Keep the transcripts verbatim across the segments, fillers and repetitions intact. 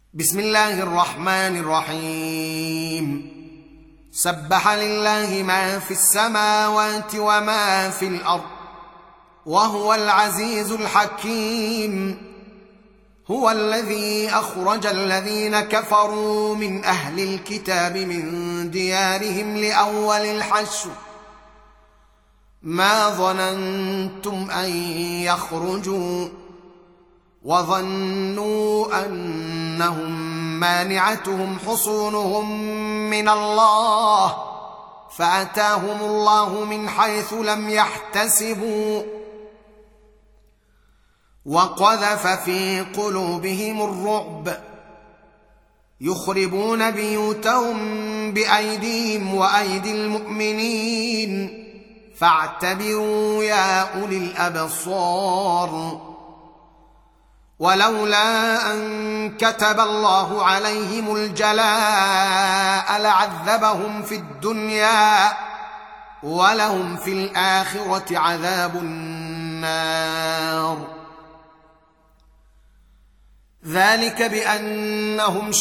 بسم الله الرحمن الرحيم. سبح لله ما في السماوات وما في الأرض وهو العزيز الحكيم. هو الذي أخرج الذين كفروا من أهل الكتاب من ديارهم لأول الحشر ما ظننتم أن يخرجوا وظنوا أنهم مانعتهم حصونهم من الله فأتاهم الله من حيث لم يحتسبوا وقذف في قلوبهم الرعب يخربون بيوتهم بأيديهم وأيدي المؤمنين فاعتبروا يا أولي الأبصار. ولولا أن كتب الله عليهم الجلاء لعذبهم في الدنيا ولهم في الآخرة عذاب النار. ذلك بأنهم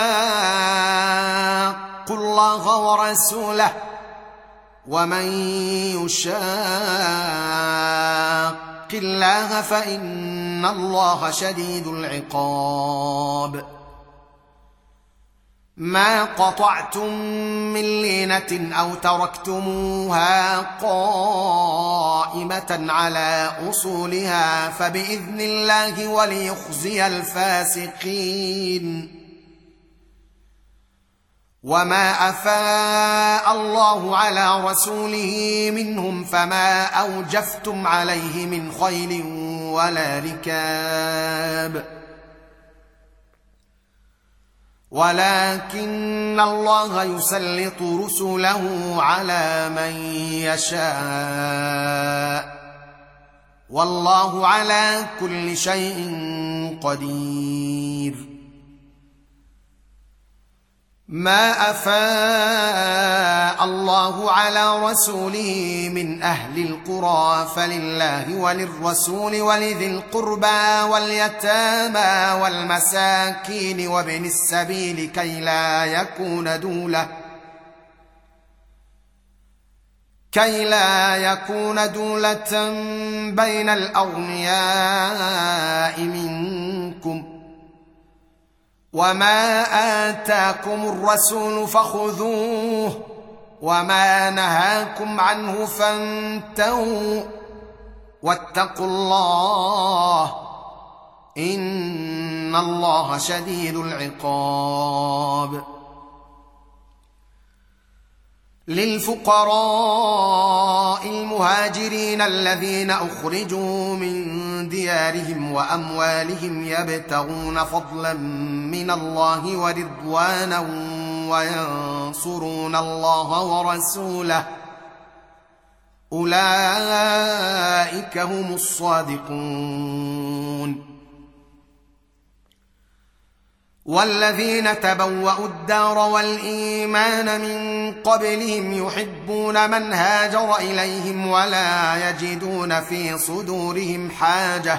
شاقوا الله ورسوله ومن يشاق الله فإن الله شديد العقاب. ما قطعتم من لينة أو تركتموها قائمة على أصولها فبإذن الله وليخزي الفاسقين. وما أفاء الله على رسوله منهم فما أوجفتم عليه من خيل ولا ركاب ولكن الله يسلط رسله على من يشاء والله على كل شيء قدير. ما أفاء الله على رسوله من أهل القرى فلله وللرسول ولذي القربى واليتامى والمساكين وابن السبيل كي لا يكون دولة كي لا يكون دولة بين الأغنياء منكم. وما آتاكم الرسول فخذوه وما نهاكم عنه فانتهوا واتقوا الله إن الله شديد العقاب. للفقراء المهاجرين الذين أخرجوا من ديارهم وأموالهم يبتغون فضلا من الله ورضوانا وينصرون الله ورسوله أولئك هم الصادقون. والذين تبوأوا الدار والإيمان من قبلهم يحبون من هاجر إليهم ولا يجدون في صدورهم حاجة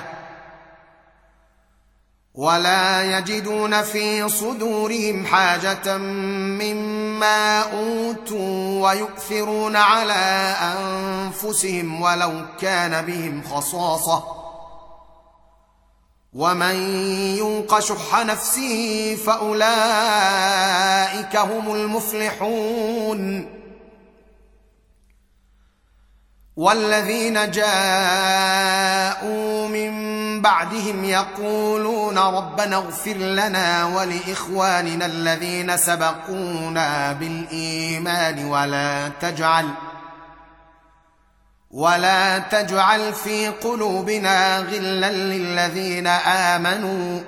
ولا يجدون في صدورهم حاجة مما أوتوا ويؤثرون على أنفسهم ولو كان بهم خصاصة ومن يوق شح نفسه فأولئك هم المفلحون. والذين جاءوا من بعدهم يقولون ربنا اغفر لنا ولإخواننا الذين سبقونا بالإيمان ولا تجعل ولا تجعل في قلوبنا غلا للذين آمنوا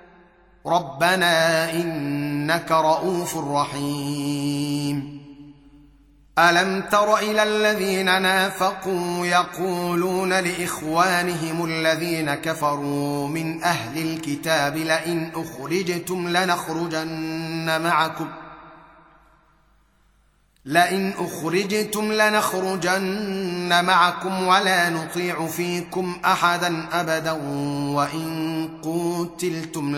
ربنا إنك رؤوف رحيم. ألم تر إلى الذين نافقوا يقولون لإخوانهم الذين كفروا من أهل الكتاب لئن أخرجتم لنخرجن معكم لئن أخرجتم لنخرجن معكم ولا نطيع فيكم أحدا أبدا وإن قتلتم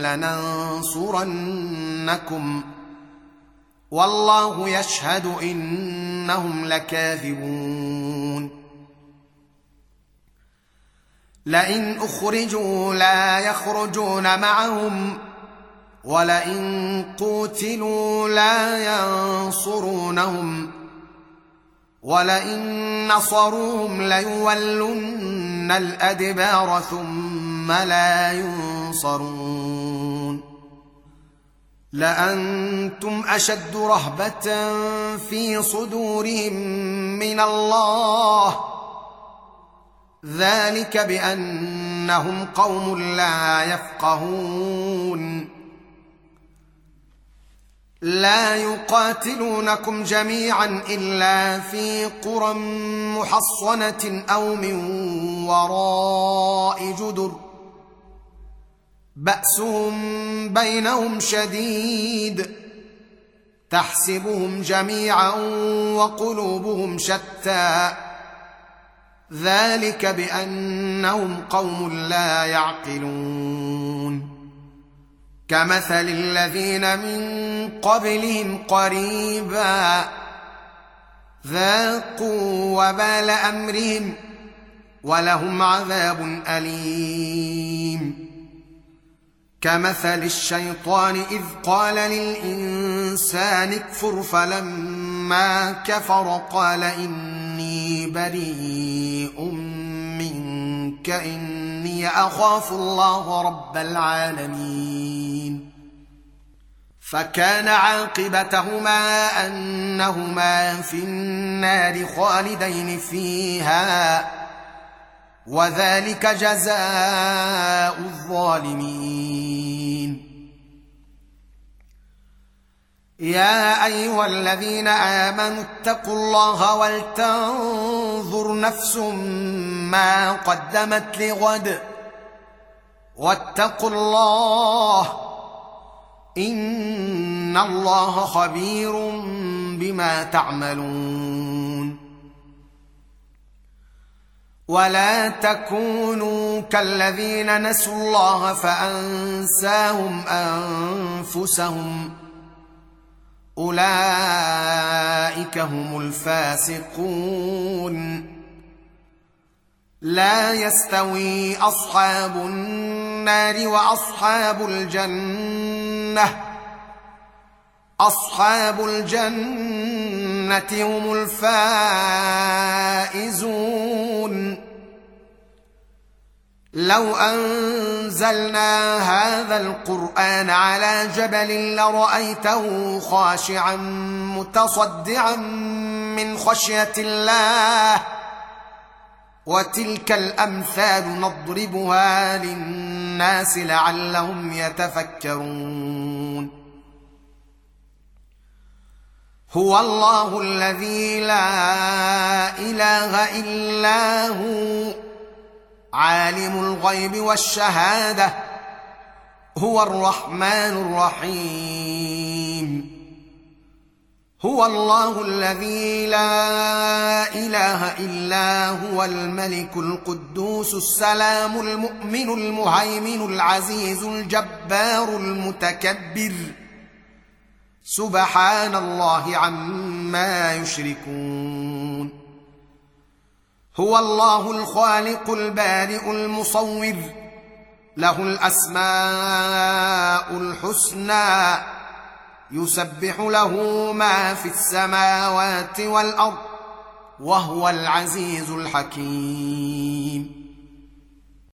لننصرنكم والله يشهد إنهم لكاذبون لئن أخرجوا لا يخرجون معهم ولئن قوتلوا لا ينصرونهم ولئن نصروهم ليولن الأدبار ثم لا ينصرون لأنتم أشد رهبة في صدورهم من الله ذلك بأنهم قوم لا يفقهون لا يقاتلونكم جميعا إلا في قرى محصنة أو من وراء جدر بأسهم بينهم شديد تحسبهم جميعا وقلوبهم شتى ذلك بأنهم قوم لا يعقلون كمثل الذين من قبلهم قريبا ذاقوا وبال أمرهم ولهم عذاب أليم كمثل الشيطان إذ قال للإنسان اكفر فلما كفر قال إني بريء منك إني أخاف الله رب العالمين فكان عاقبتهما أنهما في النار خالدين فيها وذلك جزاء الظالمين يا أيها الذين آمنوا اتقوا الله ولتنظر نفس ما قدمت لغد واتقوا الله إن الله خبير بما تعملون ولا تكونوا كالذين نسوا الله فأنساهم أنفسهم أولئك هم الفاسقون لا يستوي أصحاب النار وأصحاب الجنة أصحاب الجنة هم الفائزون لو أنزلنا هذا القرآن على جبل لرأيته خاشعا متصدعا من خشية الله وتلك الأمثال نضربها للناس لعلهم يتفكرون هو الله الذي لا إله إلا هو عالم الغيب والشهادة هو الرحمن الرحيم هو الله الذي لا إله إلا هو الملك القدوس السلام المؤمن المهيمن العزيز الجبار المتكبر سبحان الله عما يشركون هو الله الخالق البارئ المصور له الأسماء الحسنى يسبح له ما في السماوات والأرض وهو العزيز الحكيم